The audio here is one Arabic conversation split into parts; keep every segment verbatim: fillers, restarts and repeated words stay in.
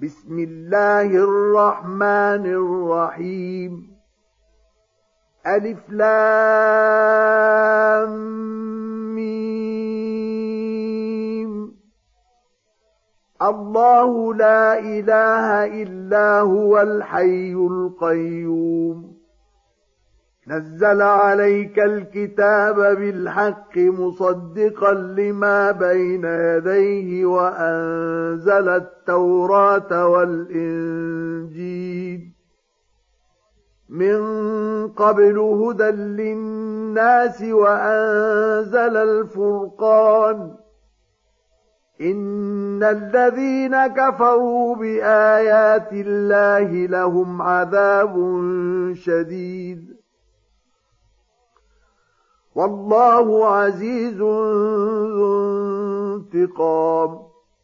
بسم الله الرحمن الرحيم ألف لام ميم الله لا إله إلا هو الحي القيوم نزل عليك الكتاب بالحق مصدقا لما بين يديه وأنزل التوراة والإنجيل من قبل هدى للناس وأنزل الفرقان إن الذين كفروا بآيات الله لهم عذاب شديد والله عزيز ذو انتقام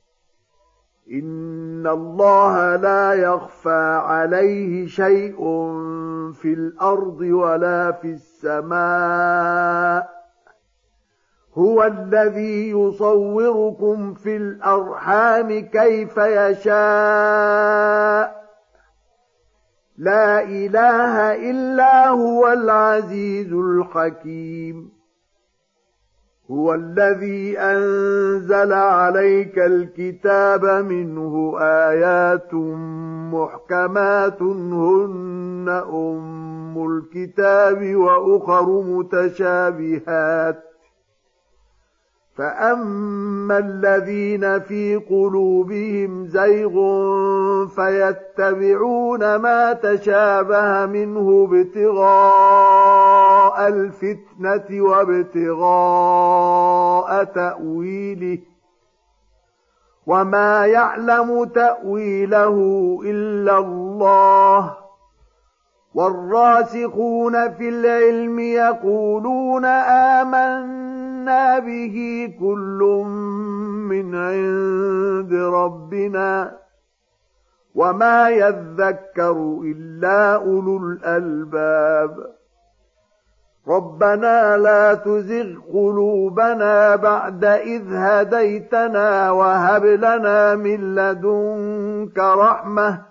إن الله لا يخفى عليه شيء في الأرض ولا في السماء هو الذي يصوركم في الأرحام كيف يشاء لا إله إلا هو العزيز الحكيم هو الذي أنزل عليك الكتاب منه آيات محكمات هن أم الكتاب وأخر متشابهات فأما الذين في قلوبهم زيغ فيتبعون ما تشابه منه ابتغاء الفتنة وابتغاء تأويله وما يعلم تأويله إلا الله والراسخون في العلم يقولون آمنا به كل من عند ربنا وما يذكر إلا أولو الألباب ربنا لا تزغ قلوبنا بعد إذ هديتنا وهب لنا من لدنك رحمة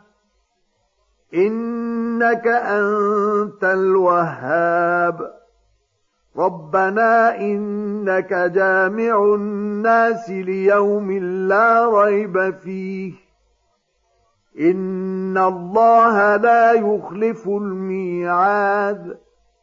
إنك أنت الوهاب ربنا إنك جامع الناس ليوم لا ريب فيه إن الله لا يخلف الميعاد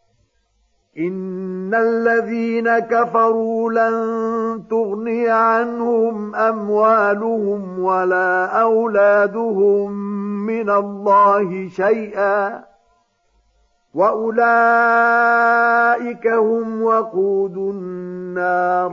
إن الذين كفروا لن تغني عنهم أموالهم ولا أولادهم من الله شيئا وأولئك هم وقود النار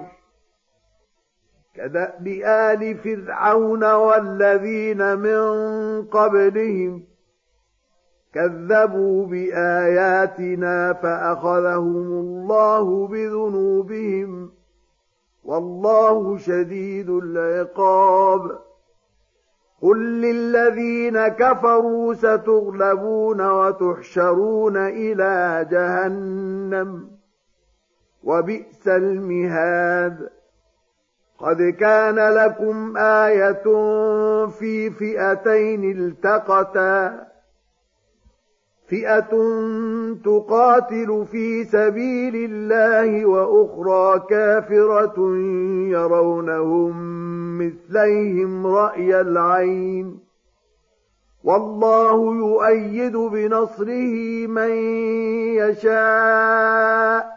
كدأب آل فرعون والذين من قبلهم كذبوا بآياتنا فأخذهم الله بذنوبهم والله شديد العقاب قل للذين كفروا ستغلبون وتحشرون إلى جهنم وبئس المهاد قد كان لكم آية في فئتين التقتا فئة تقاتل في سبيل الله وأخرى كافرة يرونهم مثليهم رأي العين والله يؤيد بنصره من يشاء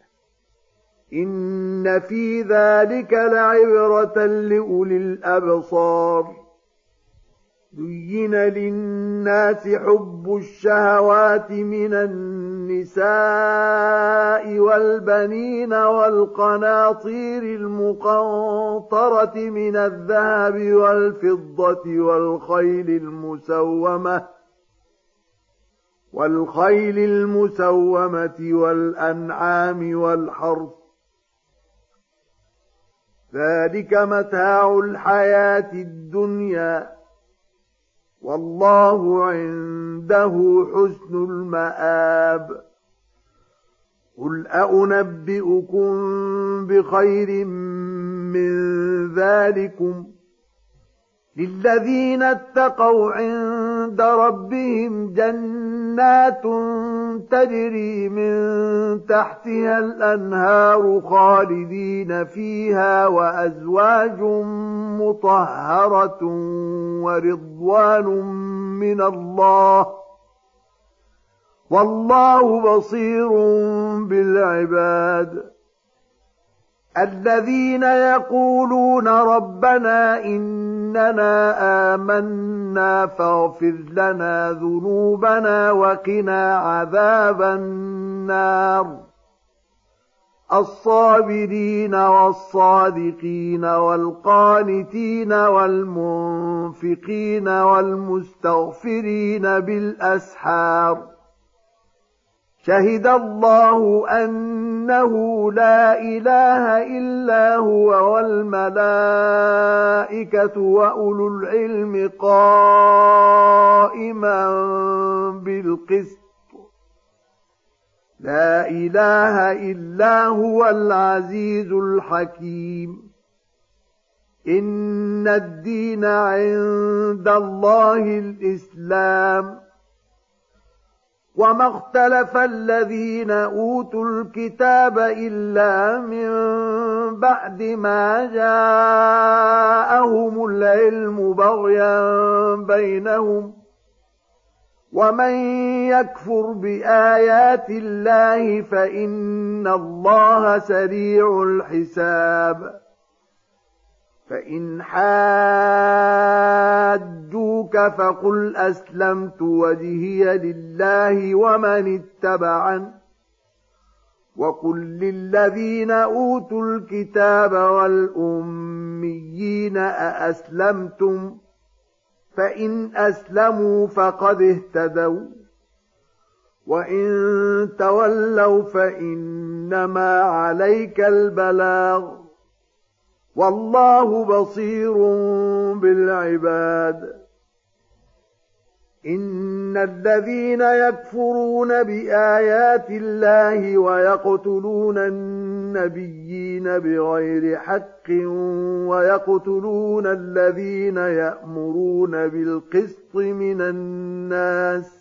إن في ذلك لعبرة لأولي الأبصار زين للناس حب الشهوات من النساء والبنين والقناطير المقنطرة من الذهب والفضة والخيل المسومة والخيل المسومة والأنعام والحرث ذلك متاع الحياة الدنيا والله عنده حسن المآب قل أأنبئكم بخير من ذلكم للذين اتقوا عند ربهم جنات تجري من تحتها الأنهار خالدين فيها وأزواج مطهرة ورضوان من الله والله بصير بالعباد الذين يقولون ربنا إننا آمنا فاغفر لنا ذنوبنا وقنا عذاب النار الصابرين والصادقين والقانتين والمنفقين والمستغفرين بالأسحار شهد الله أنه لا إله إلا هو والملائكة وأولو العلم قائما بالقسط لا إله إلا هو العزيز الحكيم إن الدين عند الله الإسلام وما اختلف الذين أوتوا الكتاب إلا من بعد ما جاءهم العلم بغيا بينهم ومن يكفر بآيات الله فإن الله سريع الحساب فإن حاجوك فقل أسلمت وجهي لله ومن اتبعن وقل للذين أوتوا الكتاب والأميين أأسلمتم فإن أسلموا فقد اهتدوا وإن تولوا فإنما عليك البلاغ والله بصير بالعباد إن الذين يكفرون بآيات الله ويقتلون النبيين بغير حق ويقتلون الذين يأمرون بالقسط من الناس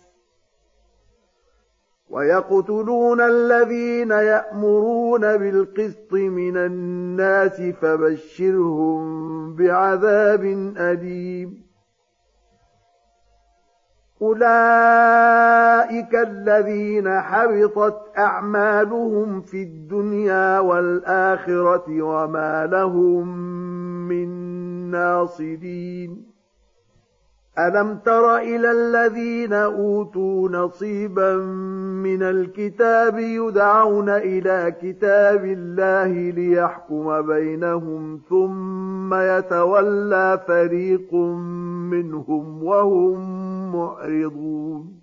ويقتلون الذين يأمرون بالقسط من الناس فبشرهم بعذاب أليم أولئك الذين حبطت أعمالهم في الدنيا والآخرة وما لهم من ناصرين ألم تر إلى الذين أوتوا نصيبا من الكتاب يدعون إلى كتاب الله ليحكم بينهم ثم يتولى فريق منهم وهم معرضون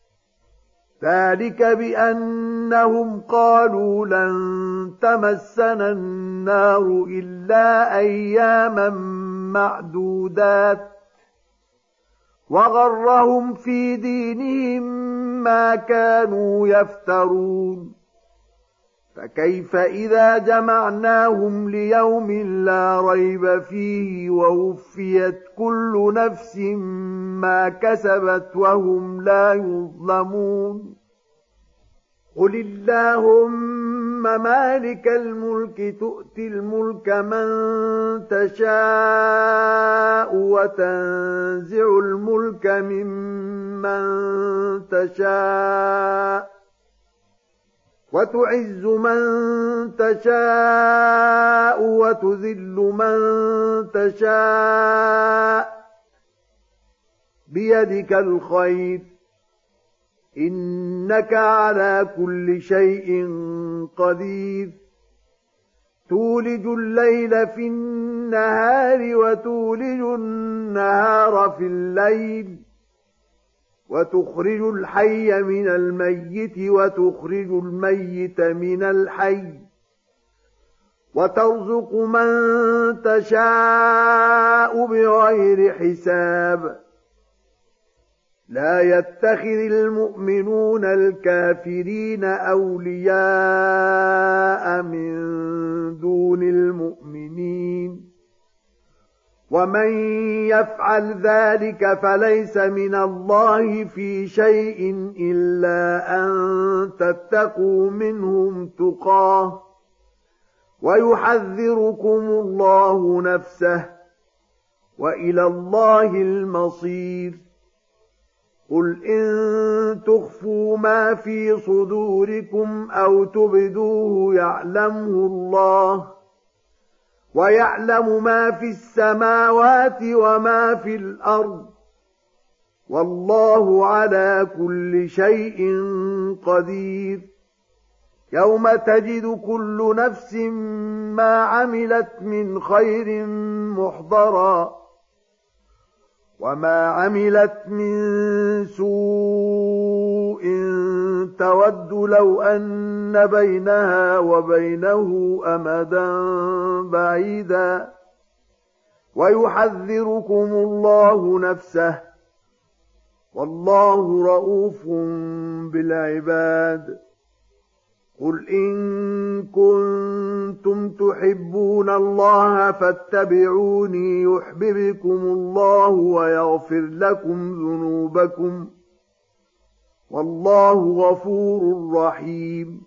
ذلك بأنهم قالوا لن تمسنا النار إلا أياما معدودات وغرهم في دينهم ما كانوا يفترون فكيف إذا جمعناهم ليوم لا ريب فيه ووفيت كل نفس ما كسبت وهم لا يظلمون قل اللهم مالك الملك تؤتي الملك من تشاء وتنزع الملك ممن تشاء وتعز من تشاء وتذل من تشاء بيدك الخير إنك على كل شيء قدير تولج الليل في النهار وتولج النهار في الليل وتخرج الحي من الميت وتخرج الميت من الحي وترزق من تشاء بغير حساب لا يتخذ المؤمنون الكافرين أولياء من دون المؤمنين ومن يفعل ذلك فليس من الله في شيء إلا أن تتقوا منهم تقاه ويحذركم الله نفسه وإلى الله المصير قل إن تخفوا ما في صدوركم أو تبدوه يعلمه الله ويعلم ما في السماوات وما في الأرض والله على كل شيء قدير يوم تجد كل نفس ما عملت من خير محضرا وما عملت من سوء تود لو أن بينها وبينه أمدا بعيدا ويحذركم الله نفسه والله رءوف بالعباد قل إن كنتم تحبون الله فاتبعوني يحببكم الله ويغفر لكم ذنوبكم والله غفور رحيم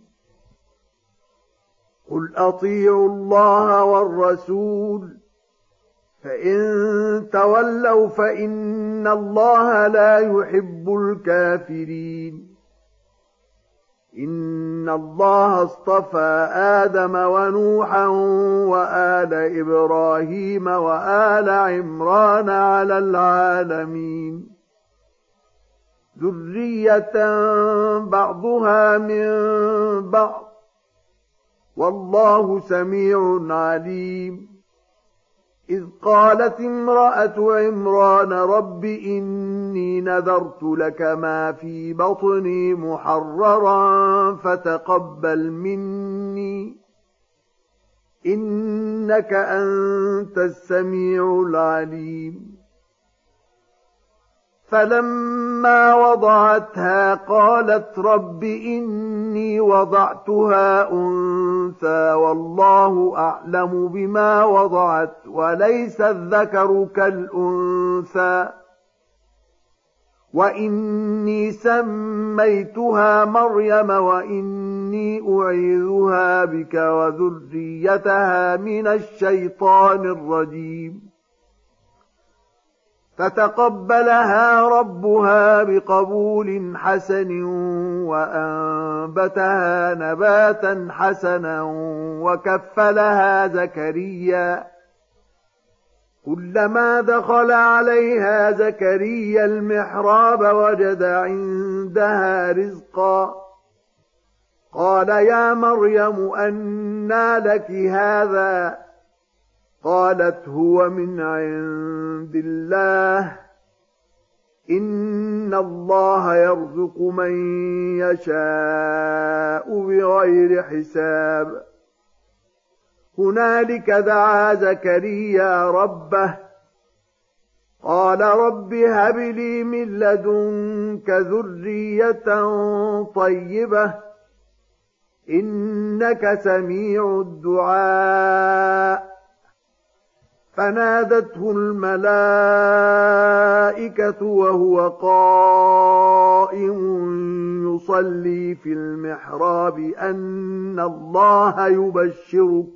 قل أطيعوا الله والرسول فإن تولوا فإن الله لا يحب الكافرين إن الله اصطفى آدم ونوحا وآل إبراهيم وآل عمران على العالمين ذرية بعضها من بعض والله سميع عليم إذ قالت امرأة عمران رب إني نذرت لك ما في بطني محررا فتقبل مني إنك أنت السميع العليم فلما وضعتها قالت رب إني وضعتها أنثى والله أعلم بما وضعت وليس الذكر كالأنثى وإني سميتها مريم وإني أعيذها بك وذريتها من الشيطان الرجيم فتقبلها ربها بقبول حسن وأنبتها نباتا حسنا وكفلها زكريا كلما دخل عليها زكريا المحراب وجد عندها رزقا قال يا مريم أنى لك هذا قالت هو من عند الله إن الله يرزق من يشاء بغير حساب هنالك دعا زكريا ربه قال رب هب لي من لدنك ذرية طيبة إنك سميع الدعاء فنادته الملائكة وهو قائم يصلي في المحراب أن الله يبشرك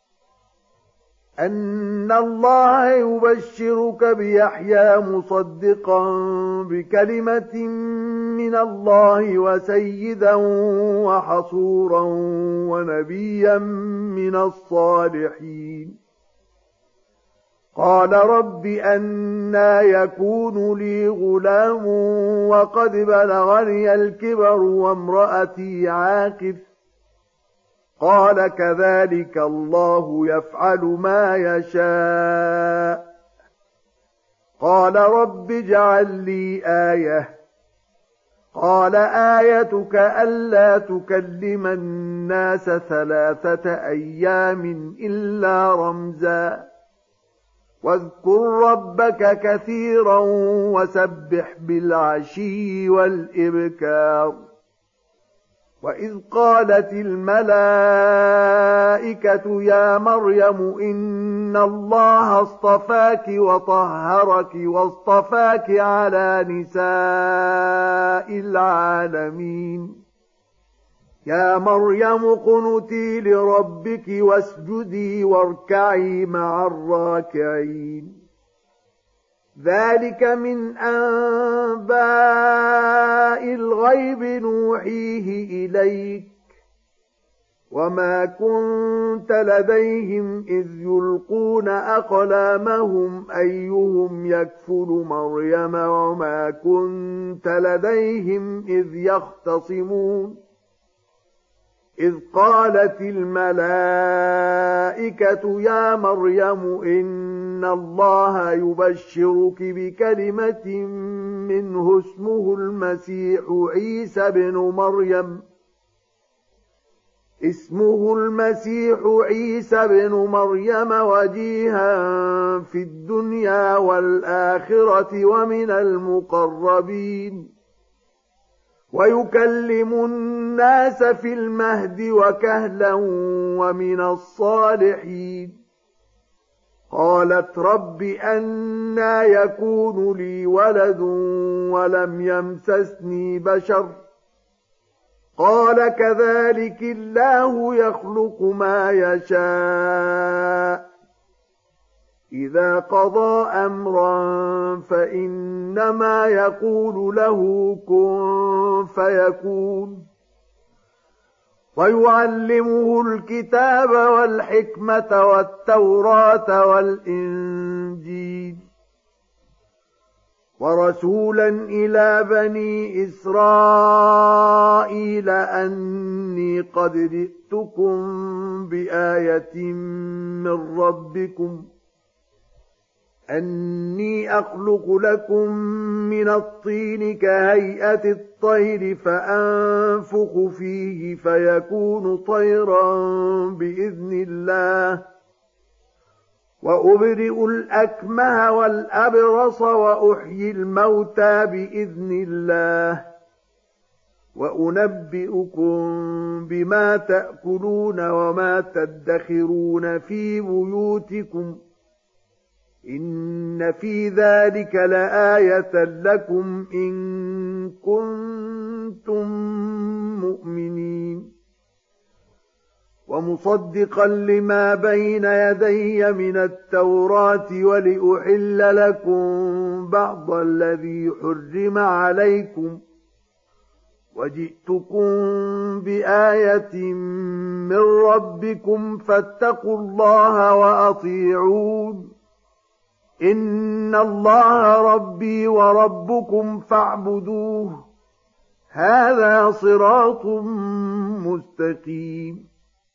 أن الله يبشرك بيحيى مصدقا بكلمة من الله وسيدا وحصورا ونبيا من الصالحين قال رب أنى يكون لي غلام وقد بلغني الكبر وامرأتي عاقر قال كذلك الله يفعل ما يشاء قال رب اجعل لي آية قال آيتك ألا تكلم الناس ثلاثة أيام إلا رمزا واذكر ربك كثيرا وسبح بالعشي والإبكار وإذ قالت الملائكة يا مريم إن الله اصطفاك وطهرك واصطفاك على نساء العالمين يا مريم اقنتي لربك واسجدي واركعي مع الراكعين ذلك من أنباء الغيب نوحيه إليك وما كنت لديهم إذ يلقون أقلامهم أيهم يكفل مريم وما كنت لديهم إذ يختصمون إذ قالت الملائكة يا مريم إن الله يبشرك بكلمة منه اسمه المسيح عيسى بن مريم اسمه المسيح عيسى بن مريم وجيها في الدنيا والآخرة ومن المقربين ويكلم الناس في المهد وكهلا ومن الصالحين قالت رب أنى يكون لي ولد ولم يمسسني بشر قال كذلك الله يخلق ما يشاء إذا قضى أمرا فإنما يقول له كن فيكون ويعلمه الكتاب والحكمة والتوراة والإنجيل ورسولا إلى بني إسرائيل أني قد جئتكم بآية من ربكم أني أخلق لكم من الطين كهيئة الطير فأنفخ فيه فيكون طيرا بإذن الله وأبرئ الأكمه والأبرص وأحيي الموتى بإذن الله وأنبئكم بما تأكلون وما تدخرون في بيوتكم إن في ذلك لآية لكم إن كنتم مؤمنين ومصدقا لما بين يدي من التوراة ولأحل لكم بعض الذي حرم عليكم وجئتكم بآية من ربكم فاتقوا الله وأطيعون إن الله ربي وربكم فاعبدوه هذا صراط مستقيم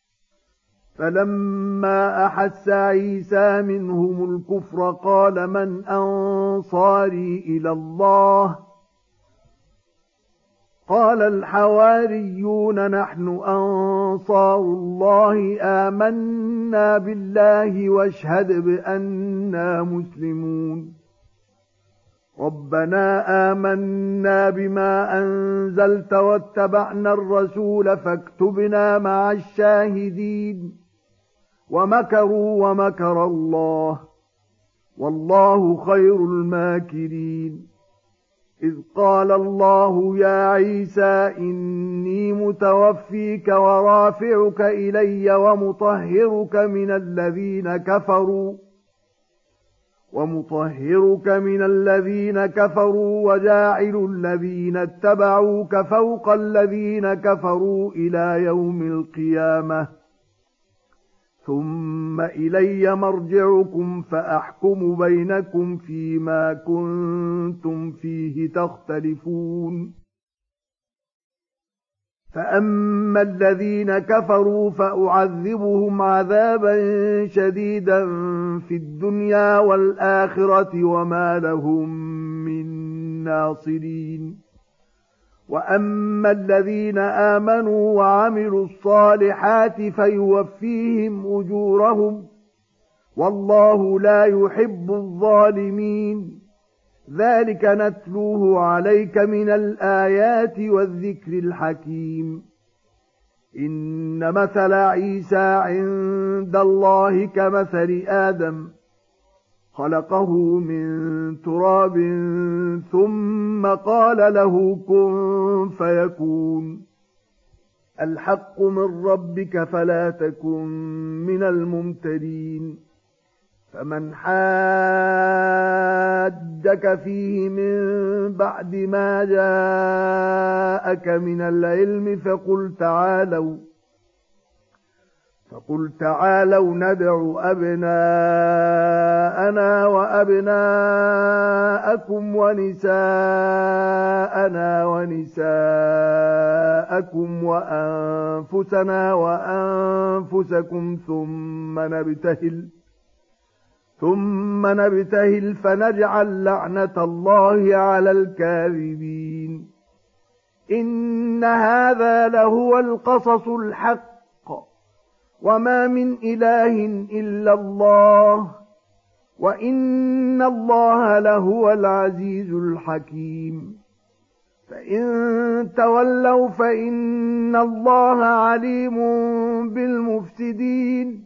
فلما أحس عيسى منهم الكفر قال من أنصاري إلى الله قال الحواريون نحن أنصار الله آمنا بالله واشهد بأننا مسلمون ربنا آمنا بما أنزلت واتبعنا الرسول فاكتبنا مع الشاهدين ومكروا ومكر الله والله خير الماكرين إذ قال الله يا عيسى إني متوفيك ورافعك إلي ومطهرك من الذين كفروا ومطهرك من الذين كفروا وجاعل الذين اتبعوك فوق الذين كفروا إلى يوم القيامة ثم إلي مرجعكم فأحكم بينكم فيما كنتم فيه تختلفون فأما الذين كفروا فأعذبهم عذابا شديدا في الدنيا والآخرة وما لهم من ناصرين وأما الذين آمنوا وعملوا الصالحات فيوفيهم أجورهم والله لا يحب الظالمين ذلك نتلوه عليك من الآيات والذكر الحكيم إن مثل عيسى عند الله كمثل آدم خلقه من تراب ثم قال له كن فيكون الحق من ربك فلا تكن من الممترين فمن حاجك فيه من بعد ما جاءك من العلم فقل تعالوا فقل تعالوا ندع أبناءنا وأبناءكم ونساءنا ونساءكم وأنفسنا وأنفسكم ثم نبتهل ثم نبتهل فنجعل لعنة الله على الكاذبين إن هذا لهو القصص الحق وما من إله إلا الله وإن الله لهو العزيز الحكيم فإن تولوا فإن الله عليم بالمفسدين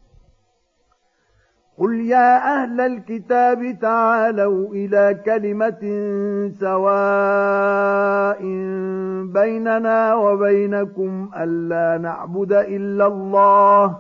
قل يا أهل الكتاب تعالوا إلى كلمة سواء بيننا وبينكم ألا نعبد إلا الله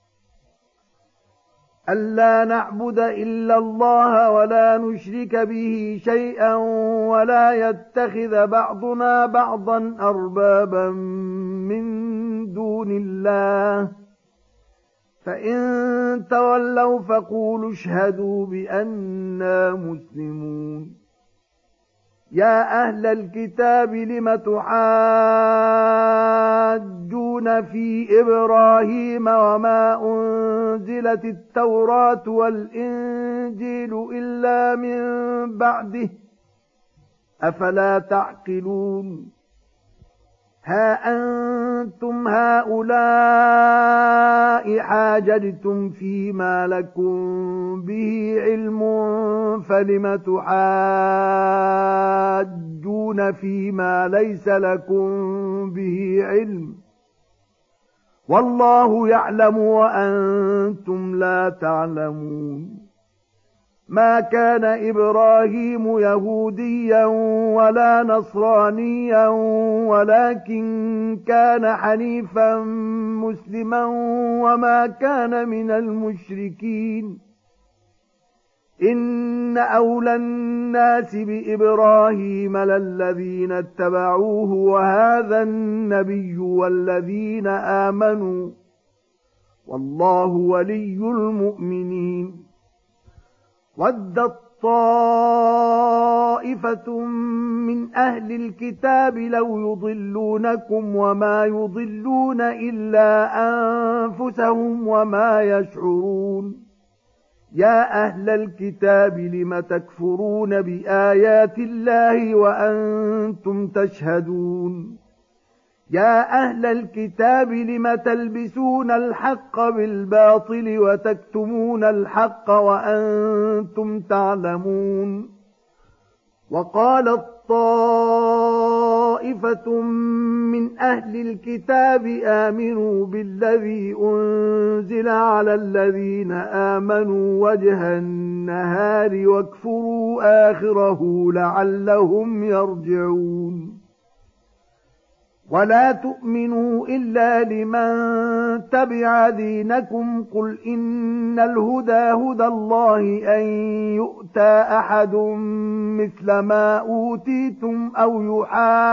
ألا نعبد إلا الله ولا نشرك به شيئا ولا يتخذ بعضنا بعضا أربابا من دون الله فإن تولوا فقولوا اشهدوا بأننا مسلمون يا أهل الكتاب لم تحاجون في إبراهيم وما أنزلت التوراة والإنجيل إلا من بعده أفلا تعقلون ها أنتم هؤلاء حاججتم فيما لكم به علم فلم تحاجون فيما ليس لكم به علم والله يعلم وأنتم لا تعلمون ما كان إبراهيم يهوديا ولا نصرانيا ولكن كان حنيفا مسلما وما كان من المشركين إن أولى الناس بإبراهيم للذين اتبعوه وهذا النبي والذين آمنوا والله ولي المؤمنين ودت طائفة من أهل الكتاب لو يضلونكم وما يضلون إلا أنفسهم وما يشعرون يا أهل الكتاب لم تكفرون بآيات الله وأنتم تشهدون يا أهل الكتاب لم تلبسون الحق بالباطل وتكتمون الحق وأنتم تعلمون وقالت طائفة من أهل الكتاب آمنوا بالذي أنزل على الذين آمنوا وجه النهار واكفروا آخره لعلهم يرجعون ولا تؤمنوا إلا لمن تبع دينكم قل إن الهدى هدى الله أن يؤتى أحد مثل ما أوتيتم أو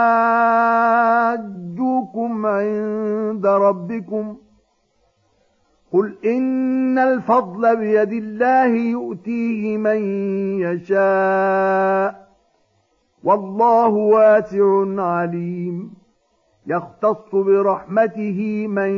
يحاجوكم عند ربكم قل إن الفضل بيد الله يؤتيه من يشاء والله واسع عليم يختص برحمته من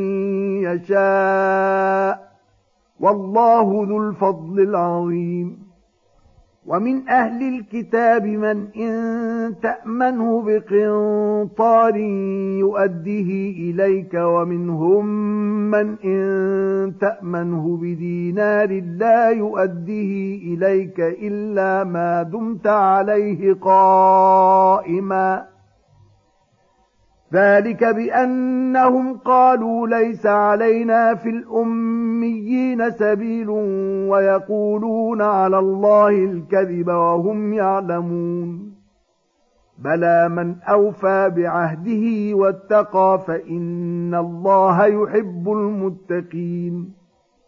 يشاء والله ذو الفضل العظيم ومن أهل الكتاب من إن تأمنه بقنطار يؤديه إليك ومنهم من إن تأمنه بدينار لا يؤديه إليك إلا ما دمت عليه قائما ذلك بأنهم قالوا ليس علينا في الأميين سبيل ويقولون على الله الكذب وهم يعلمون بلى من أوفى بعهده واتقى فإن الله يحب المتقين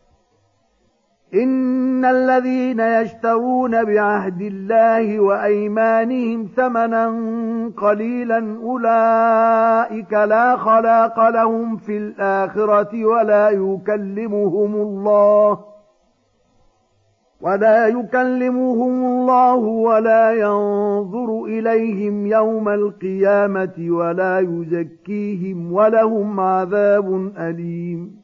إن الذين يشترون بعهد الله وأيمانهم ثمنا قليلا أولئك لا خلاق لهم في الآخرة ولا يكلمهم الله ولا يكلمهم الله ولا ينظر إليهم يوم القيامة ولا يزكيهم ولهم عذاب أليم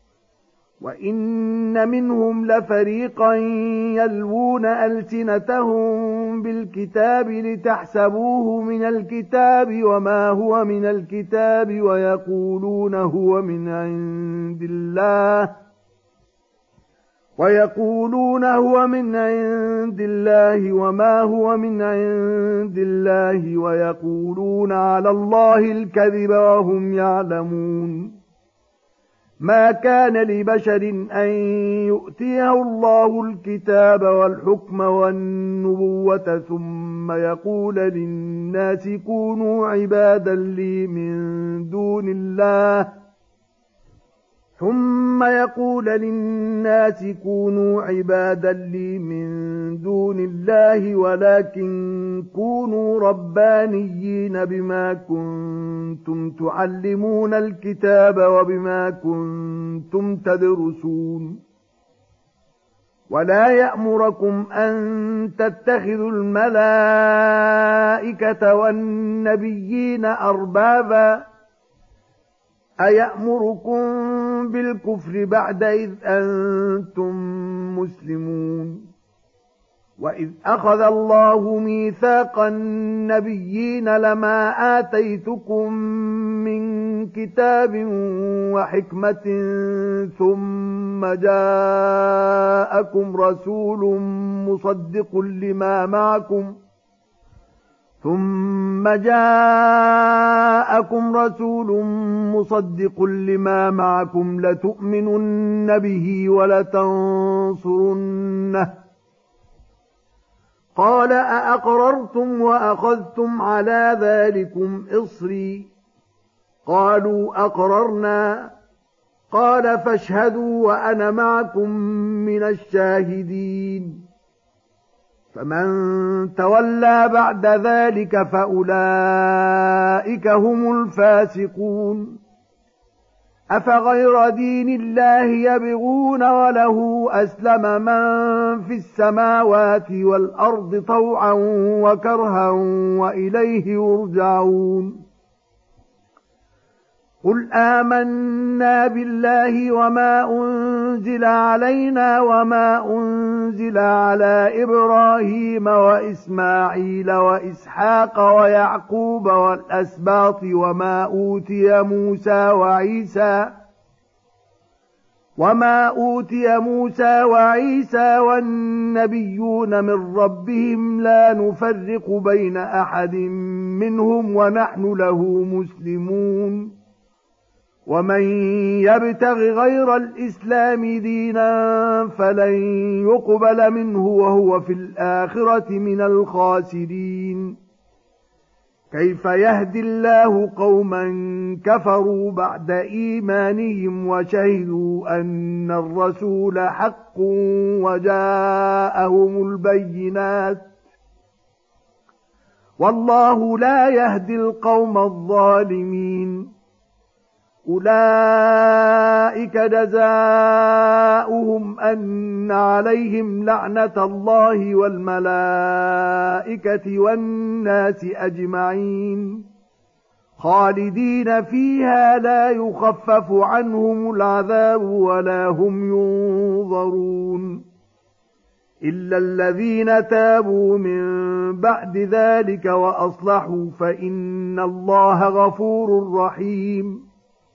وَإِنَّ مِنْهُمْ لَفَرِيقًا يَلْوُونَ أَلْسِنَتَهُم بِالْكِتَابِ لِتَحْسَبُوهُ مِنَ الْكِتَابِ وَمَا هُوَ مِنَ الْكِتَابِ وَيَقُولُونَ هُوَ مِنْ عِندِ اللَّهِ وَيَقُولُونَ هُوَ مِنْ عِندِ اللَّهِ وَمَا هُوَ مِنْ عِندِ اللَّهِ وَيَقُولُونَ عَلَى اللَّهِ الْكَذِبَ وَهُمْ يَعْلَمُونَ ما كان لبشر أن يؤتيه الله الكتاب والحكم والنبوة ثم يقول للناس كونوا عبادا لي من دون الله ثم يقول للناس كونوا عبادا لي من دون الله ولكن كونوا ربانيين بما كنتم تعلمون الكتاب وبما كنتم تدرسون ولا يأمركم أن تتخذوا الملائكة والنبيين أربابا أيأمركم بالكفر بعد إذ أنتم مسلمون وإذ أخذ الله ميثاق النبيين لما آتيتكم من كتاب وحكمة ثم جاءكم رسول مصدق لما معكم ثم جاءكم رسول مصدق لما معكم لتؤمنن به ولتنصرنه قال أأقررتم وأخذتم على ذلكم إصري قالوا أقررنا قال فاشهدوا وأنا معكم من الشاهدين فمن تولى بعد ذلك فأولئك هم الفاسقون أفغير دين الله يبغون وله أسلم من في السماوات والأرض طوعا وكرها وإليه يرجعون قل آمنا بالله وما أنزل علينا وما أنزل على إبراهيم وإسماعيل وإسحاق ويعقوب والأسباط وما أوتي موسى وعيسى وما أوتي موسى وعيسى والنبيون من ربهم لا نفرق بين أحد منهم ونحن له مسلمون ومن يبتغ غير الإسلام دينا فلن يقبل منه وهو في الآخرة من الخاسرين كيف يهدي الله قوما كفروا بعد إيمانهم وشهدوا أن الرسول حق وجاءهم البينات والله لا يهدي القوم الظالمين أولئك جزاؤهم أن عليهم لعنة الله والملائكة والناس أجمعين خالدين فيها لا يخفف عنهم العذاب ولا هم ينظرون إلا الذين تابوا من بعد ذلك وأصلحوا فإن الله غفور رحيم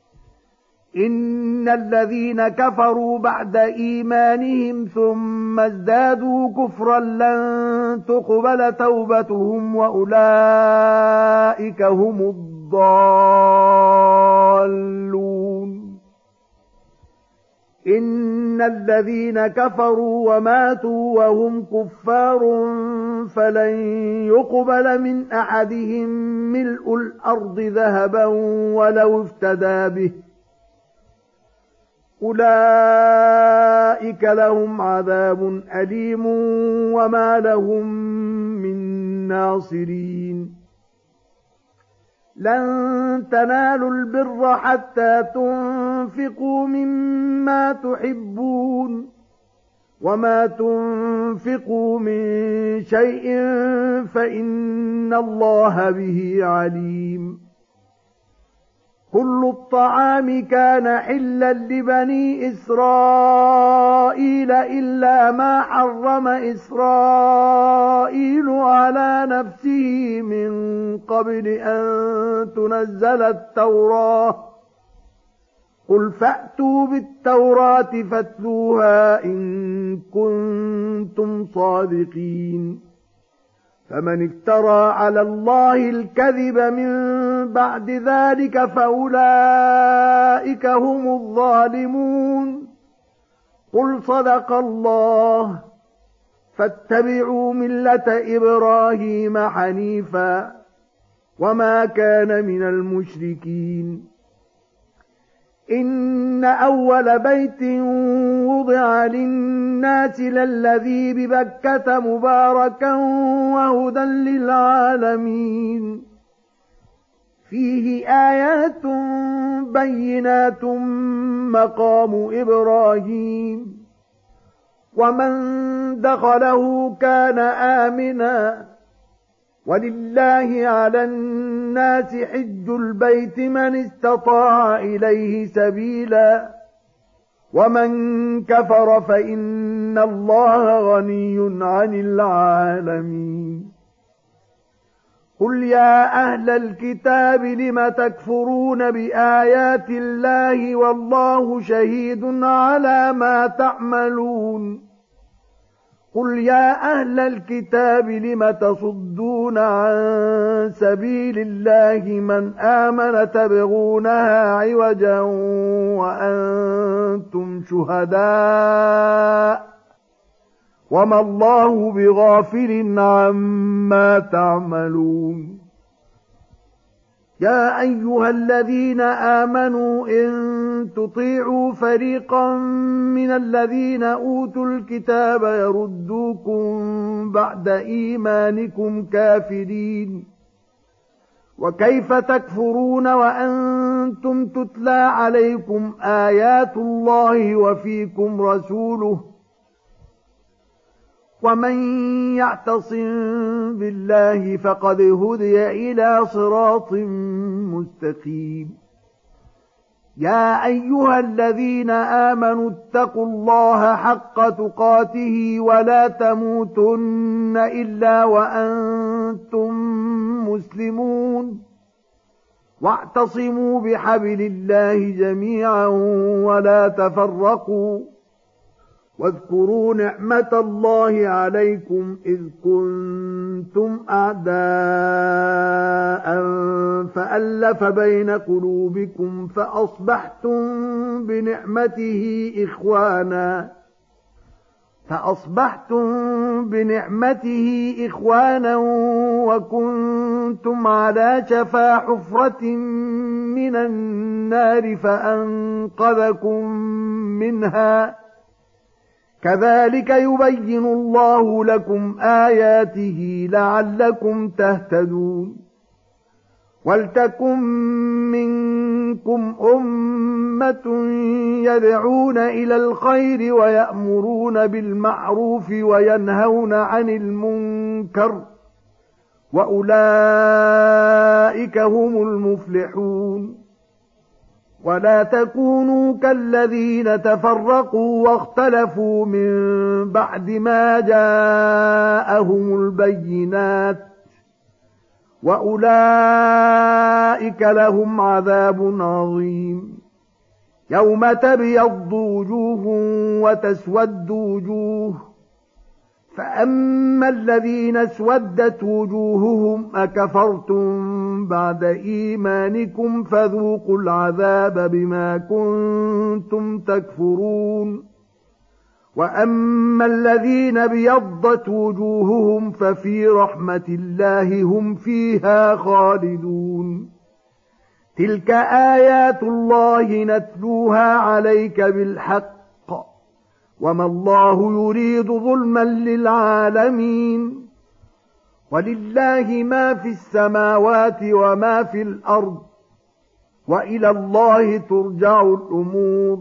إن الذين كفروا بعد إيمانهم ثم ازدادوا كفرا لن تقبل توبتهم وأولئك هم الضالون إن الذين كفروا وماتوا وهم كفار فلن يقبل من أحدهم ملء الأرض ذهبا ولو افتدى به أولئك لهم عذاب أليم وما لهم من ناصرين لن تنالوا البر حتى تنفقوا مما تحبون وما تنفقوا من شيء فإن الله به عليم كل الطعام كان حلا لبني إسرائيل إلا ما حرم إسرائيل على نفسه من قبل أن تنزل التوراة قل فأتوا بالتوراة فاتلوها إن كنتم صادقين فمن افترى على الله الكذب من بعد ذلك فأولئك هم الظالمون قل صدق الله فاتبعوا ملة إبراهيم حنيفا وما كان من المشركين إن أول بيت وضع للناس للذي ببكة مباركا وهدى للعالمين فيه آيات بينات مقام إبراهيم ومن دخله كان آمنا ولله على الناس حج البيت من استطاع إليه سبيلا ومن كفر فإن الله غني عن العالمين قل يا أهل الكتاب لم تكفرون بآيات الله والله شهيد على ما تعملون قل يا أهل الكتاب لم تصدون عن سبيل الله من آمن تبغونها عوجا وأنتم شهداء وما الله بغافل عما تعملون يا أيها الذين آمنوا إن تطيعوا فريقا من الذين أوتوا الكتاب يردوكم بعد إيمانكم كافرين وكيف تكفرون وأنتم تتلى عليكم آيات الله وفيكم رسوله ومن يعتصم بالله فقد هدي إلى صراط مستقيم يا أيها الذين آمنوا اتقوا الله حق تقاته ولا تموتن إلا وأنتم مسلمون واعتصموا بحبل الله جميعا ولا تفرقوا واذكروا نعمة الله عليكم إذ كنتم أعداء فألف بين قلوبكم فأصبحتم بنعمته إخوانا فأصبحتم بنعمته إخوانا وكنتم على شفا حفرة من النار فأنقذكم منها كذلك يبين الله لكم آياته لعلكم تهتدون ولتكن منكم أمة يدعون إلى الخير ويأمرون بالمعروف وينهون عن المنكر وأولئك هم المفلحون ولا تكونوا كالذين تفرقوا واختلفوا من بعد ما جاءهم البينات وأولئك لهم عذاب عظيم يوم تبيض وجوه وتسود وجوه فأما الذين اسودت وجوههم أكفرتم بعد إيمانكم فذوقوا العذاب بما كنتم تكفرون وأما الذين ابيضت وجوههم ففي رحمة الله هم فيها خالدون تلك آيات الله نتلوها عليك بالحق وما الله يريد ظلما للعالمين ولله ما في السماوات وما في الأرض وإلى الله ترجع الأمور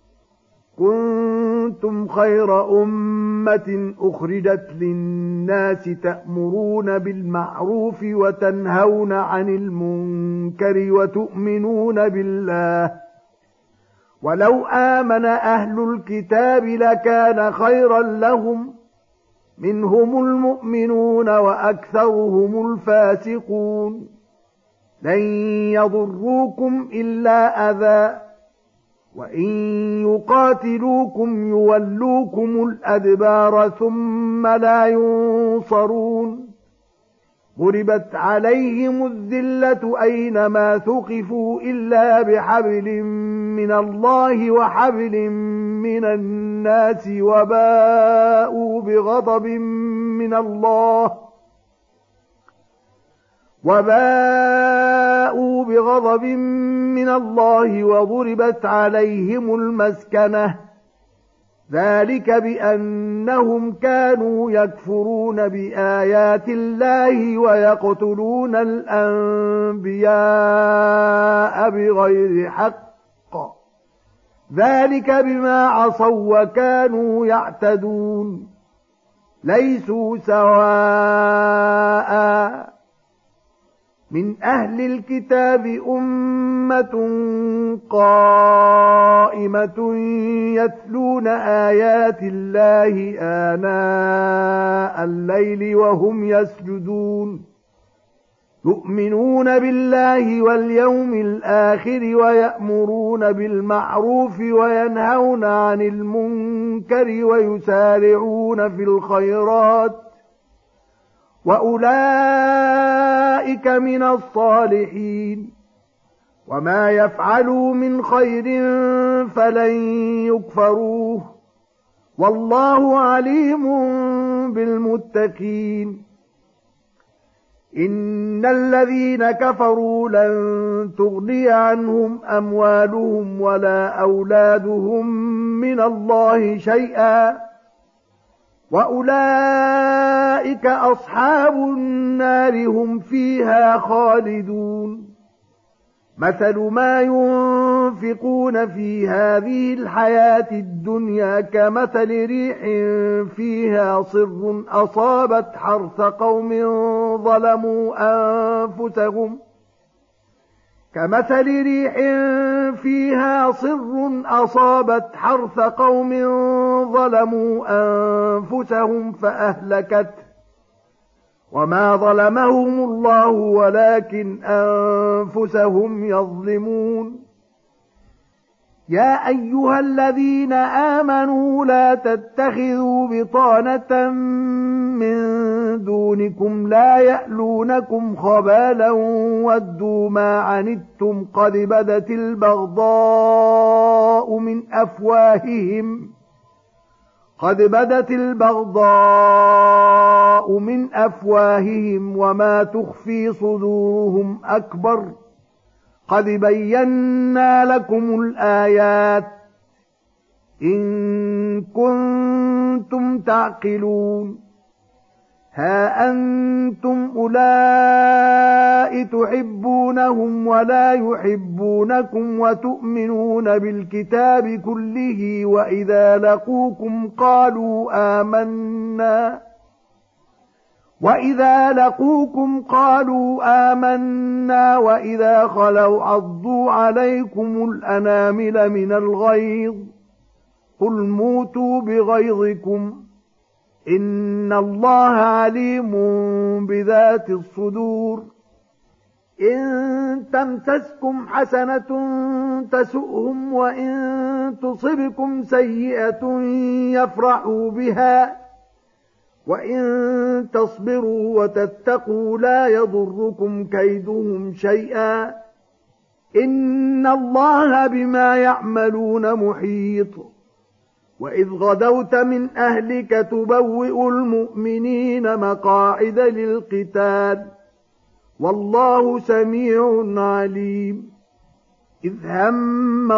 كنتم خير أمة أخرجت للناس تأمرون بالمعروف وتنهون عن المنكر وتؤمنون بالله ولو آمن أهل الكتاب لكان خيرا لهم منهم المؤمنون وأكثرهم الفاسقون لن يضروكم إلا أذى وإن يقاتلوكم يولوكم الأدبار ثم لا ينصرون ضربت عليهم الذلة أينما ثقفوا إلا بحبل من الله وحبل من الناس وباءوا بغضب من الله وباءوا بغضب من الله وضربت عليهم المسكنة ذلك بأنهم كانوا يكفرون بآيات الله ويقتلون الأنبياء بغير حق ذلك بما عصوا وكانوا يعتدون ليسوا سواء من أهل الكتاب أمة قائمة يتلون آيات الله آناء الليل وهم يسجدون يؤمنون بالله واليوم الآخر ويأمرون بالمعروف وينهون عن المنكر ويسارعون في الخيرات وأولئك من الصالحين وما يفعلوا من خير فلن يكفروه والله عليم بالمتقين إن الذين كفروا لن تغني عنهم أموالهم ولا أولادهم من الله شيئا وأولئك أصحاب النار هم فيها خالدون مثل ما ينفقون في هذه الحياة الدنيا كمثل ريح فيها صر أصابت حرث قوم ظلموا أنفسهم كمثل ريح فيها صر أصابت حرث قوم ظلموا أنفسهم فأهلكته وما ظلمهم الله ولكن أنفسهم يظلمون يا أيها الذين آمنوا لا تتخذوا بطانة من دونكم لا يألونكم خبالا ودوا ما عنتم قد بدت البغضاء من أفواههم قد بدت البغضاء من أفواههم وما تخفي صدورهم أكبر قد بينا لكم الآيات إن كنتم تعقلون ها أنتم أولئك تحبونهم ولا يحبونكم وتؤمنون بالكتاب كله وإذا لقوكم قالوا آمنا وإذا لقوكم قالوا آمنا وإذا خلوا عضوا عليكم الأنامل من الغيظ قل موتوا بغيظكم إن الله عليم بذات الصدور إن تمسسكم حسنة تسؤهم وإن تصبكم سيئة يفرحوا بها وإن تصبروا وتتقوا لا يضركم كيدهم شيئا إن الله بما يعملون محيط وإذ غدوت من أهلك تبوئ المؤمنين مقاعد للقتال والله سميع عليم إذ هم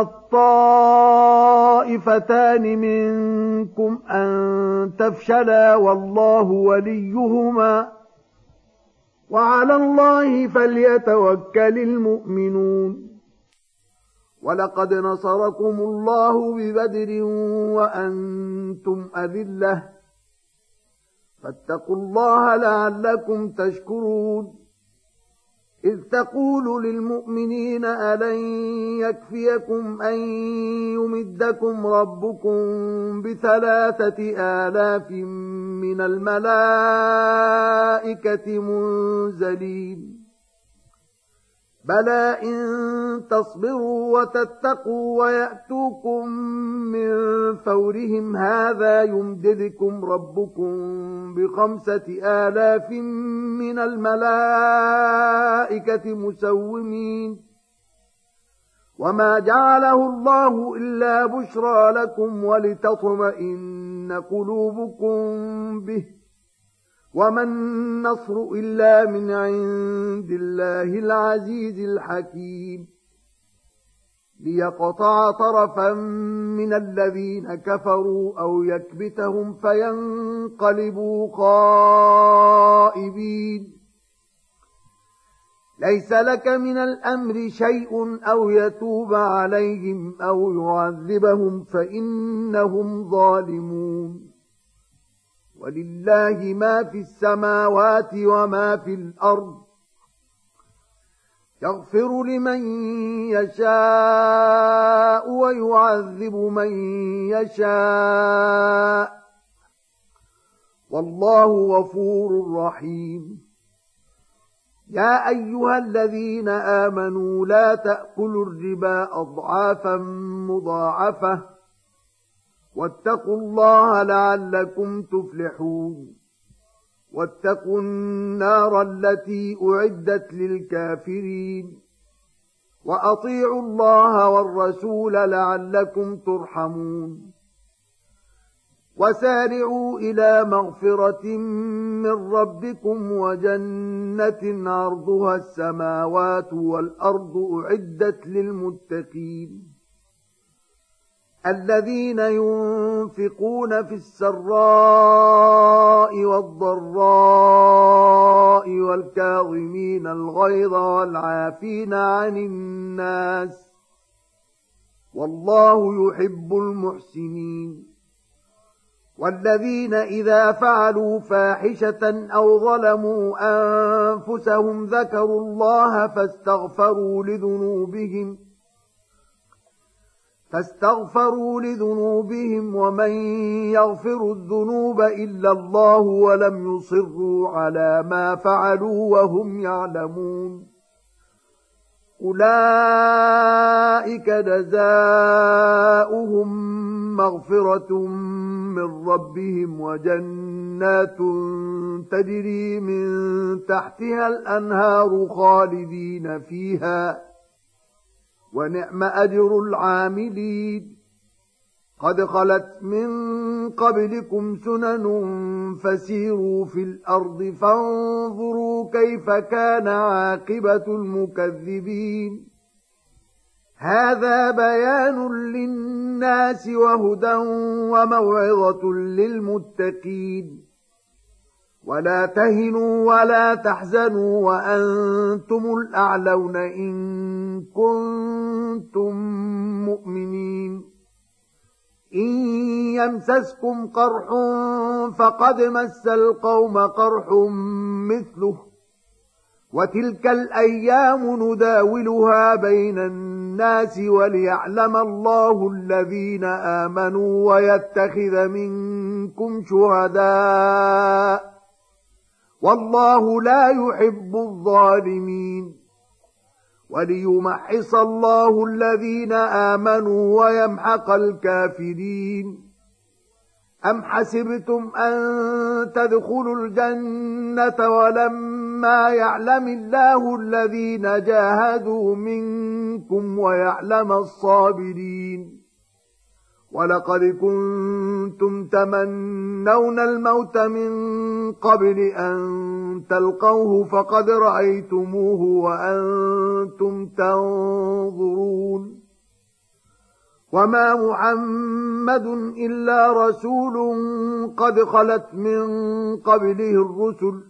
الطائفتان منكم أن تفشلا والله وليهما وعلى الله فليتوكل المؤمنون ولقد نصركم الله ببدر وأنتم أذلة فاتقوا الله لعلكم تشكرون إذ تقول للمؤمنين ألن يكفيكم أن يمدكم ربكم بثلاثة آلاف من الملائكة منزلين بلى إن تصبروا وتتقوا ويأتوكم من فورهم هذا يمددكم ربكم بخمسة آلاف من الملائكة مسومين وما جعله الله إلا بشرى لكم ولتطمئن قلوبكم به وما النصر إلا من عند الله العزيز الحكيم ليقطع طرفا من الذين كفروا أو يكبتهم فينقلبوا خائبين ليس لك من الأمر شيء أو يتوب عليهم أو يعذبهم فإنهم ظالمون ولله ما في السماوات وما في الأرض يغفر لمن يشاء ويعذب من يشاء والله غفور رحيم يا أيها الذين آمنوا لا تأكلوا الربا أضعافا مضاعفة واتقوا الله لعلكم تفلحون واتقوا النار التي أعدت للكافرين وأطيعوا الله والرسول لعلكم ترحمون وسارعوا إلى مغفرة من ربكم وجنة عرضها السماوات والأرض أعدت للمتقين الذين ينفقون في السراء والضراء والكاظمين الغيظ والعافين عن الناس والله يحب المحسنين والذين إذا فعلوا فاحشة أو ظلموا أنفسهم ذكروا الله فاستغفروا لذنوبهم فاستغفروا لذنوبهم ومن يغفر الذنوب إلا الله ولم يصروا على ما فعلوا وهم يعلمون أولئك جزاؤهم مغفرة من ربهم وجنات تجري من تحتها الأنهار خالدين فيها ونعم أجر العاملين قد خلت من قبلكم سنن فسيروا في الأرض فانظروا كيف كان عاقبة المكذبين هذا بيان للناس وهدى وموعظة للمتقين ولا تهنوا ولا تحزنوا وأنتم الأعلون إن كنتم مؤمنين إن يمسسكم قرح فقد مس القوم قرح مثله وتلك الأيام نداولها بين الناس وليعلم الله الذين آمنوا ويتخذ منكم شهداء والله لا يحب الظالمين وليمحص الله الذين آمنوا ويمحق الكافرين أم حسبتم أن تدخلوا الجنة ولما يعلم الله الذين جاهدوا منكم ويعلم الصابرين ولقد كنتم تمنون الموت من قبل أن تلقوه فقد رأيتموه وأنتم تنظرون وما محمد إلا رسول قد خلت من قبله الرسل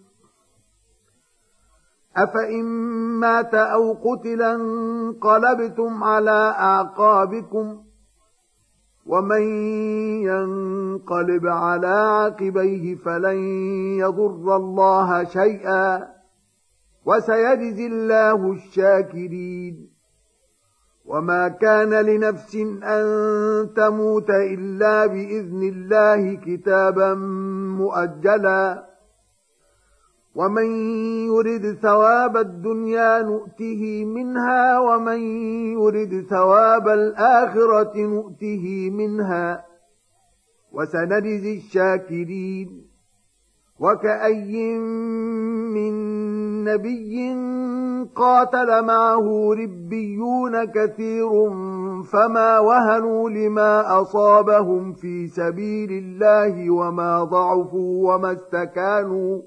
أفإن مات أو قتلا انقلبتم على أعقابكم ومن ينقلب على عقبيه فلن يضر الله شيئا وسيجزي الله الشاكرين وما كان لنفس أن تموت إلا بإذن الله كتابا مؤجلا ومن يرد ثواب الدنيا نؤته منها ومن يرد ثواب الآخرة نؤته منها وسنجزي الشاكرين وكأي من نبي قاتل معه ربيون كثير فما وهنوا لما أصابهم في سبيل الله وما ضعفوا وما استكانوا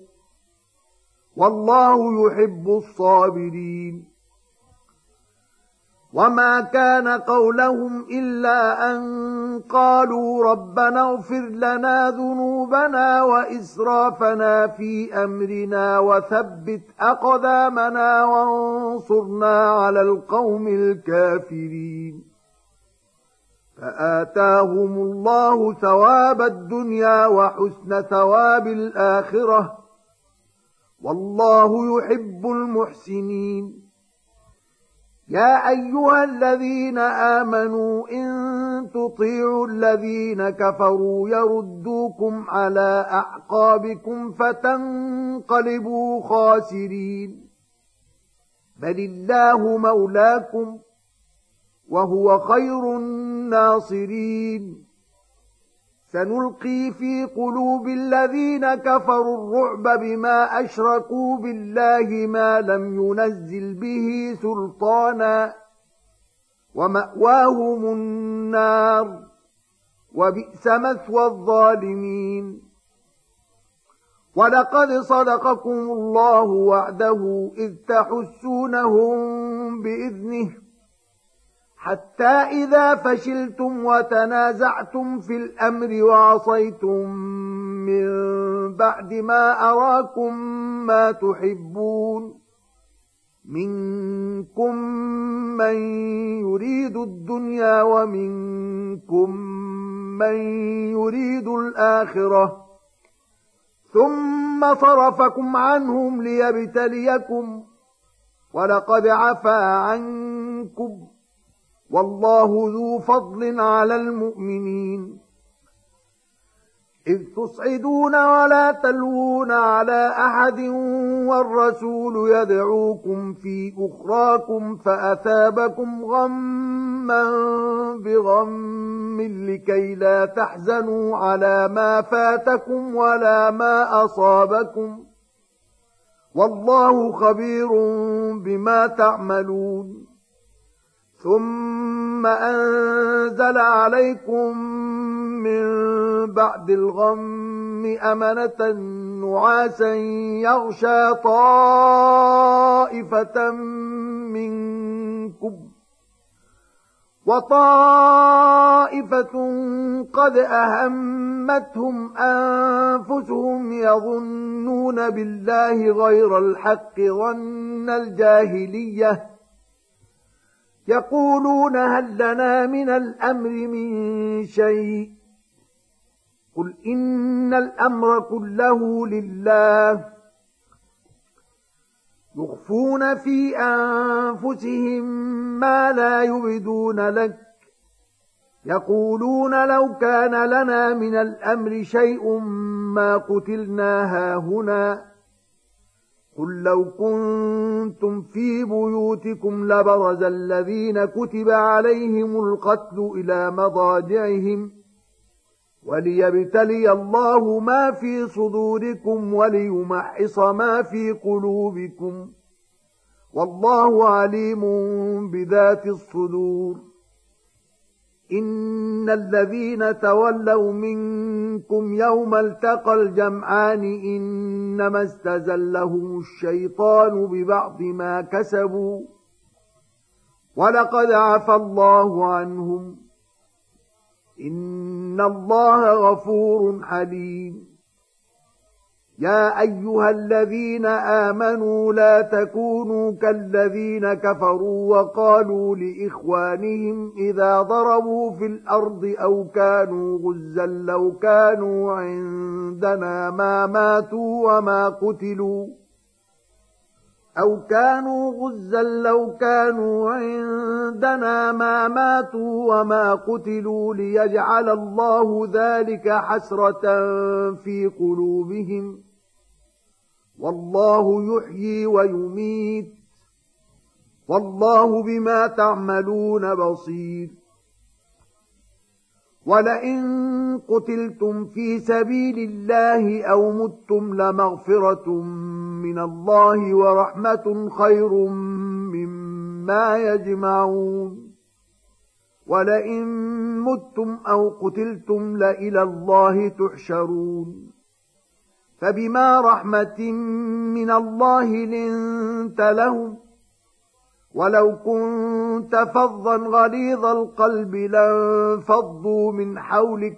والله يحب الصابرين وما كان قولهم إلا أن قالوا ربنا اغفر لنا ذنوبنا وإسرافنا في أمرنا وثبت أقدامنا وانصرنا على القوم الكافرين فآتاهم الله ثواب الدنيا وحسن ثواب الآخرة والله يحب المحسنين يا أيها الذين آمنوا إن تطيعوا الذين كفروا يردوكم على أعقابكم فتنقلبوا خاسرين بل الله مولاكم وهو خير الناصرين سنلقي في قلوب الذين كفروا الرعب بما أشركوا بالله ما لم ينزل به سلطانا ومأواهم النار وبئس مثوى الظالمين ولقد صدقكم الله وعده إذ تحسونهم بإذنه حتى إذا فشلتم وتنازعتم في الأمر وعصيتم من بعد ما أراكم ما تحبون منكم من يريد الدنيا ومنكم من يريد الآخرة ثم صرفكم عنهم ليبتليكم ولقد عفا عنكم والله ذو فضل على المؤمنين إذ تصعدون ولا تلوون على أحد والرسول يدعوكم في أخراكم فأثابكم غما بغم لكي لا تحزنوا على ما فاتكم ولا ما أصابكم والله خبير بما تعملون ثم أنزل عليكم من بعد الغم أمنة نعاسا يغشى طائفة منكم وطائفة قد أهمتهم أنفسهم يظنون بالله غير الحق ظن الجاهلية يقولون هل لنا من الأمر من شيء قل إن الأمر كله لله يخفون في أنفسهم ما لا يبدون لك يقولون لو كان لنا من الأمر شيء ما قتلنا هاهنا قل لو كنتم في بيوتكم لبرز الذين كتب عليهم القتل إلى مضاجعهم وليبتلي الله ما في صدوركم وليمحص ما في قلوبكم، والله عليم بذات الصدور. إن الذين تولوا منكم يوم التقى الجمعان إنما استزلهم الشيطان ببعض ما كسبوا، ولقد عفى الله عنهم، إن الله غفور حليم. يا أيها الذين آمنوا لا تكونوا كالذين كفروا وقالوا لإخوانهم إذا ضربوا في الأرض أو كانوا غزا لو كانوا عندنا ما ماتوا وما قتلوا أو كانوا غزا لو كانوا عندنا ما ماتوا وما قتلوا ليجعل الله ذلك حسرة في قلوبهم، والله يحيي ويميت، والله بما تعملون بصير. ولئن قتلتم في سبيل الله أو متم لمغفرة من الله ورحمة خير مما يجمعون. ولئن متم أو قتلتم لإلى الله تحشرون. فبما رحمة من الله لنت لهم، ولو كنت فظا غليظ القلب لانفضوا من حولك،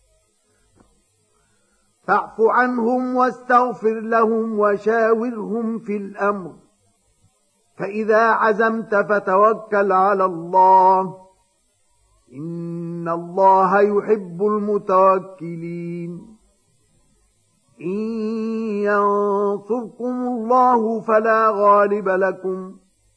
فاعف عنهم واستغفر لهم وشاورهم في الأمر، فإذا عزمت فتوكل على الله، إن الله يحب المتوكلين. إن ينصركم الله فلا غالب لكم،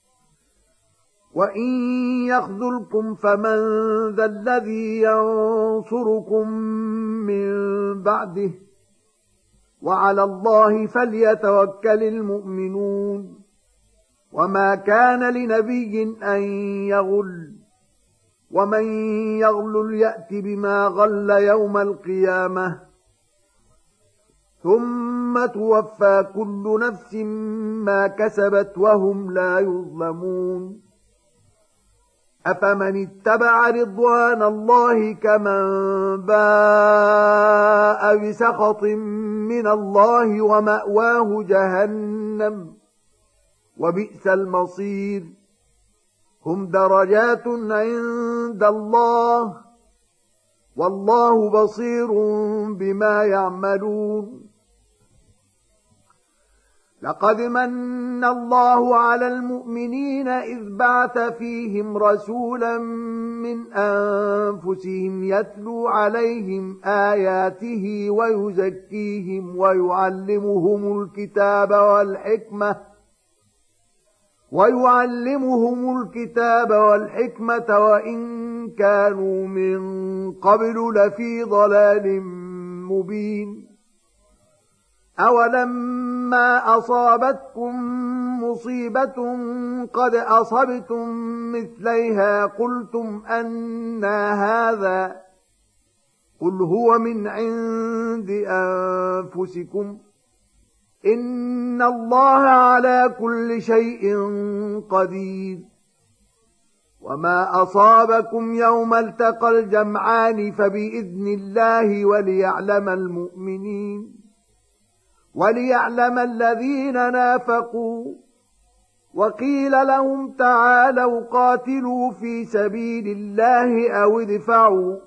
وإن يخذلكم فمن ذا الذي ينصركم من بعده، وعلى الله فليتوكل المؤمنون. وما كان لنبي أن يغل، ومن يغل يأت بما غل يوم القيامة، ثم توفى كل نفس ما كسبت وهم لا يظلمون. أفمن اتبع رضوان الله كمن باء بسخط من الله ومأواه جهنم وبئس المصير. هم درجات عند الله، والله بصير بما يعملون. لقد من الله على المؤمنين إذ بعث فيهم رسولا من أنفسهم يتلو عليهم آياته ويزكيهم ويعلمهم الكتاب والحكمة ويعلمهم الكتاب والحكمة وإن كانوا من قبل لفي ضلال مبين. أولما أصابتكم مصيبة قد أصبتم مثليها قلتم أنى هذا، قل هو من عند أنفسكم، إن الله على كل شيء قدير. وما أصابكم يوم التقى الجمعان فبإذن الله وليعلم المؤمنين وليعلم الذين نافقوا. وقيل لهم تعالوا قاتلوا في سبيل الله أو ادفعوا،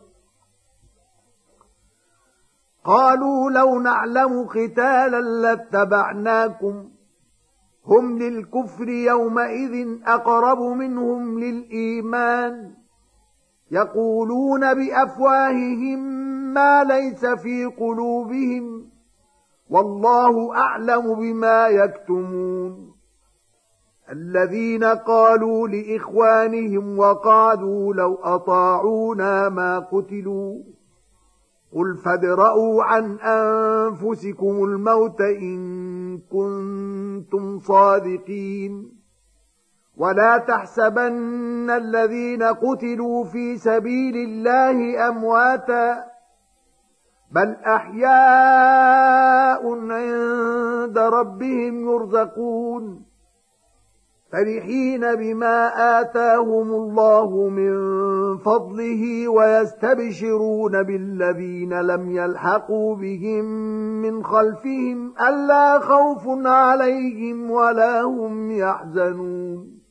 قالوا لو نعلم قتالا لاتبعناكم، هم للكفر يومئذ أقرب منهم للإيمان، يقولون بأفواههم ما ليس في قلوبهم، والله أعلم بما يكتمون. الذين قالوا لإخوانهم وقعدوا لو أطاعونا ما قتلوا، قل فادرءوا عن أنفسكم الموت إن كنتم صادقين. ولا تحسبن الذين قتلوا في سبيل الله أمواتا، بل أحياء عند ربهم يرزقون فرحين بما آتاهم الله من فضله ويستبشرون بالذين لم يلحقوا بهم من خلفهم ألا خوف عليهم ولا هم يحزنون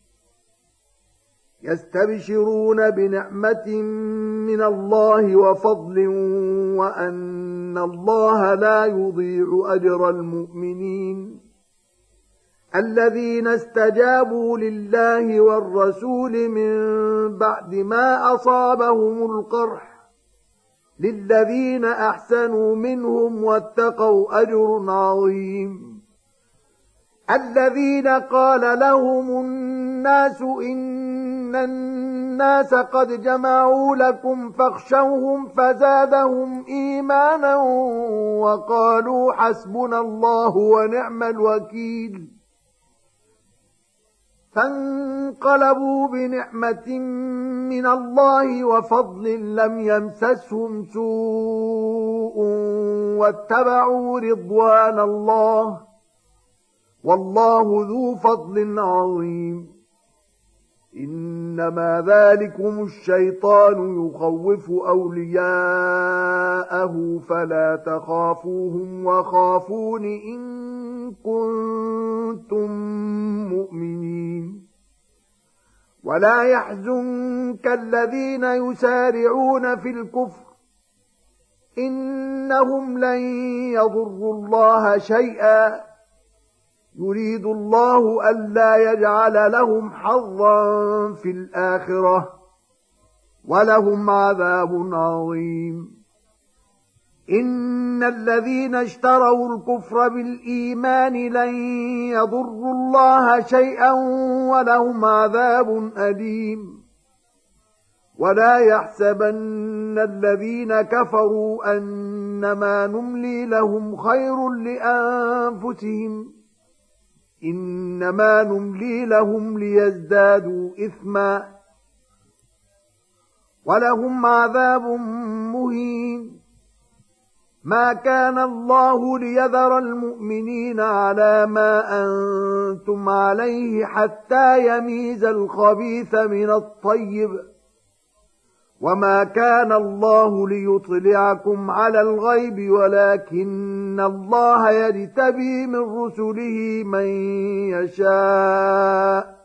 يستبشرون بنعمة من الله وفضل وأن الله لا يضيع أجر المؤمنين الذين استجابوا لله والرسول من بعد ما أصابهم القرح للذين أحسنوا منهم واتقوا أجر عظيم الذين قال لهم الناس إن الناس قد جمعوا لكم فاخشوهم فزادهم إيمانا وقالوا حسبنا الله ونعم الوكيل فانقلبوا بنعمة من الله وفضل لم يمسسهم سوء واتبعوا رضوان الله والله ذو فضل عظيم إنما ذلكم الشيطان يخوف أولياءه فلا تخافوهم وخافون إن كنتم مؤمنين ولا يحزنك الذين يسارعون في الكفر إنهم لن يضروا الله شيئا يريد الله ألا يجعل لهم حظا في الآخرة ولهم عذاب عظيم إن الذين اشتروا الكفر بالإيمان لن يضروا الله شيئا ولهم عذاب أليم ولا يحسبن الذين كفروا أنما نملي لهم خير لأنفسهم إنما نملي لهم ليزدادوا إثما ولهم عذاب مهين ما كان الله ليذر المؤمنين على ما أنتم عليه حتى يميز الخبيث من الطيب وما كان الله ليطلعكم على الغيب ولكن الله يجتبي من رسله من يشاء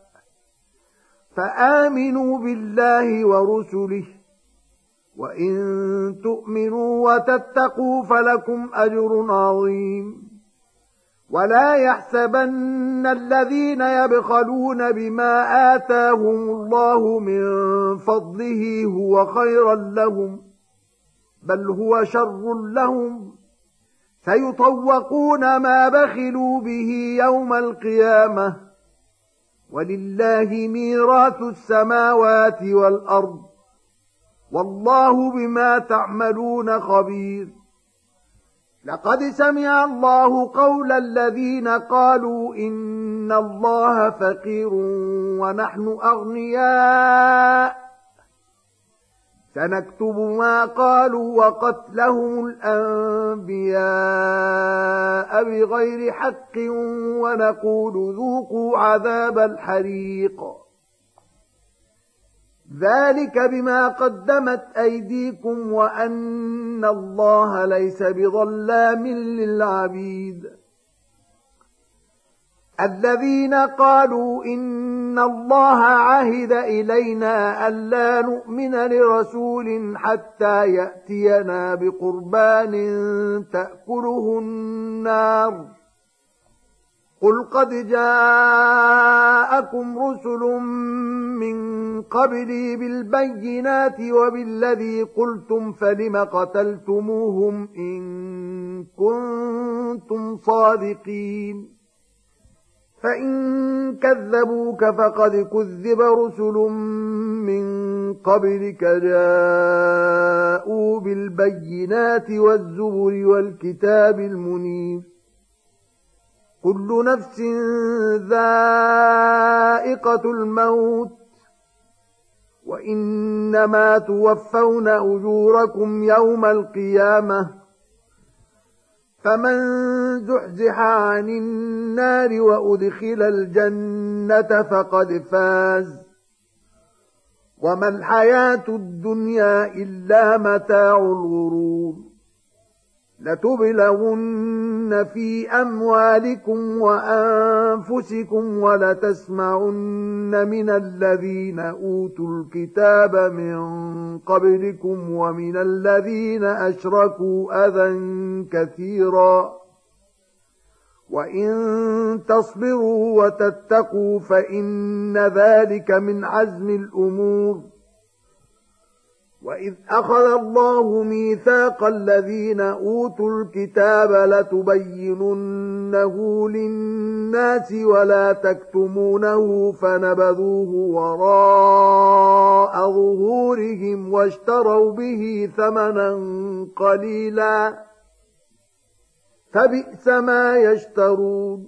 فآمنوا بالله ورسله وإن تؤمنوا وتتقوا فلكم أجر عظيم ولا يحسبن الذين يبخلون بما آتاهم الله من فضله هو خيرا لهم بل هو شر لهم سيطوقون ما بخلوا به يوم القيامة ولله ميراث السماوات والأرض والله بما تعملون خبير لقد سمع الله قول الذين قالوا إن الله فقير ونحن أغنياء سنكتب ما قالوا وقتلهم الأنبياء بغير حق ونقول ذوقوا عذاب الحريق ذلك بما قدمت أيديكم وأن الله ليس بظلام للعبيد الذين قالوا إن الله عهد إلينا ألا نؤمن لرسول حتى يأتينا بقربان تأكله النار قل قد جاءكم رسل من قبلي بالبينات وبالذي قلتم فلم قتلتموهم إن كنتم صادقين فإن كذبوك فقد كذب رسل من قبلك جاءوا بالبينات والزبر والكتاب المنير كل نفس ذائقة الموت وإنما توفون أجوركم يوم القيامة فمن زحزح عن النار وأدخل الجنة فقد فاز وما الحياة الدنيا إلا متاع الغرور لتبلغن في أموالكم وأنفسكم ولتسمعن من الذين أوتوا الكتاب من قبلكم ومن الذين أشركوا أذى كثيرا وإن تصبروا وتتقوا فإن ذلك من عزم الأمور وإذ أخذ الله ميثاق الذين أوتوا الكتاب لتبيننه للناس ولا تكتمونه فنبذوه وراء ظهورهم واشتروا به ثمنا قليلا فبئس ما يشترون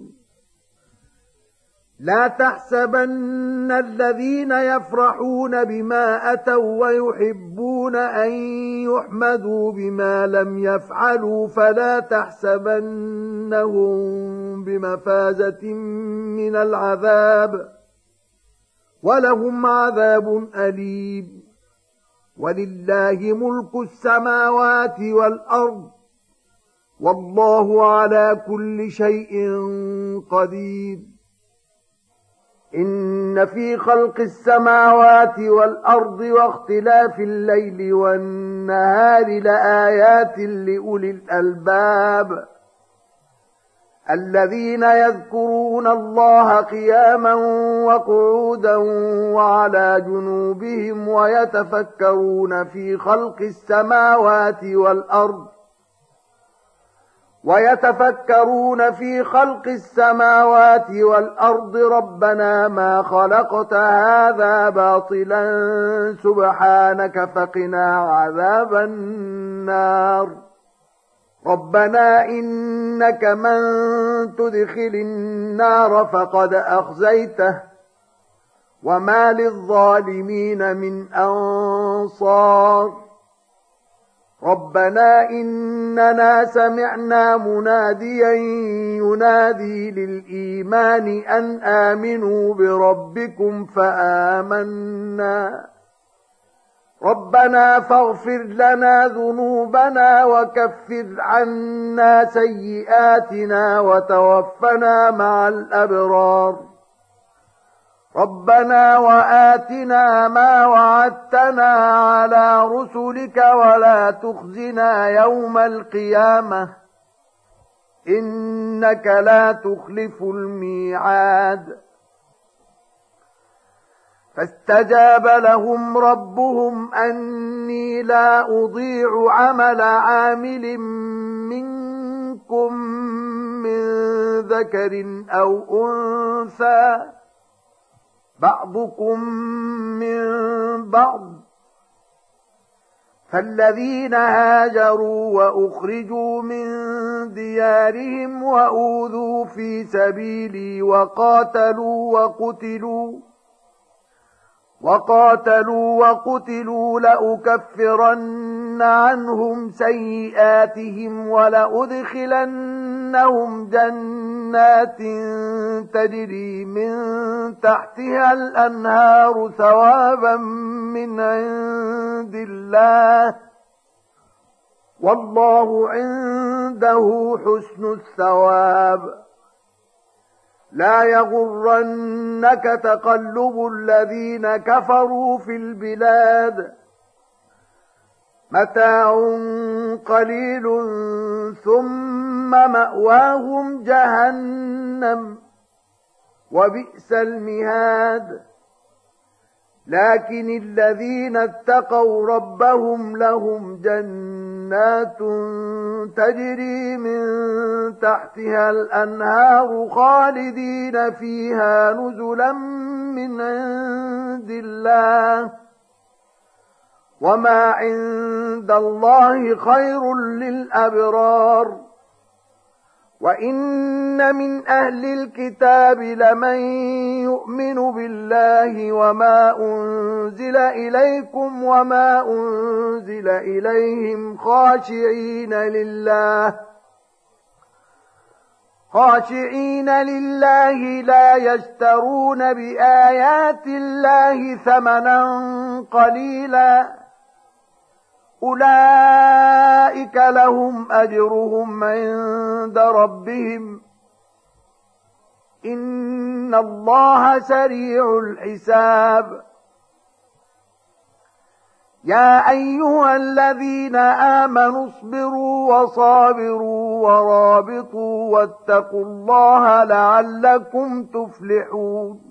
لا تحسبن الذين يفرحون بما أتوا ويحبون أن يحمدوا بما لم يفعلوا فلا تحسبنهم بمفازة من العذاب ولهم عذاب أليم ولله ملك السماوات والأرض والله على كل شيء قدير إن في خلق السماوات والأرض واختلاف الليل والنهار لآيات لأولي الألباب الذين يذكرون الله قياما وقعودا وعلى جنوبهم ويتفكرون في خلق السماوات والأرض ويتفكرون في خلق السماوات والأرض ربنا ما خلقت هذا باطلا سبحانك فقنا عذاب النار ربنا إنك من تدخل النار فقد أخزيته وما للظالمين من أنصار ربنا إننا سمعنا مناديا ينادي للإيمان أن آمنوا بربكم فآمنا ربنا فاغفر لنا ذنوبنا وكفر عنا سيئاتنا وتوفنا مع الأبرار ربنا وآتنا ما وعدتنا على رسلك ولا تخزنا يوم القيامة إنك لا تخلف الميعاد فاستجاب لهم ربهم أني لا أضيع عمل عامل منكم من ذكر أو أنثى بعضكم من بعض فالذين هاجروا وأخرجوا من ديارهم وأوذوا في سبيلي وقاتلوا وقتلوا وقاتلوا وقتلوا لأكفرن عنهم سيئاتهم ولأدخلنهم جنات تجري من تحتها الأنهار ثوابا من عند الله والله عنده حسن الثواب لا يغرنك تقلب الذين كفروا في البلاد متاع قليل ثم مأواهم جهنم وبئس المهاد لكن الذين اتقوا ربهم لهم جنات تجري من تحتها الأنهار خالدين فيها نزلا من عند الله وما عند الله خير للأبرار وإن من أهل الكتاب لمن يؤمن بالله وما أنزل إليكم وما أنزل إليهم خاشعين لله خاشعين لله لا يشترون بآيات الله ثمنا قليلا أولئك لهم أجرهم عند ربهم إن الله سريع الحساب يا أيها الذين آمنوا اصبروا وصابروا ورابطوا واتقوا الله لعلكم تفلحون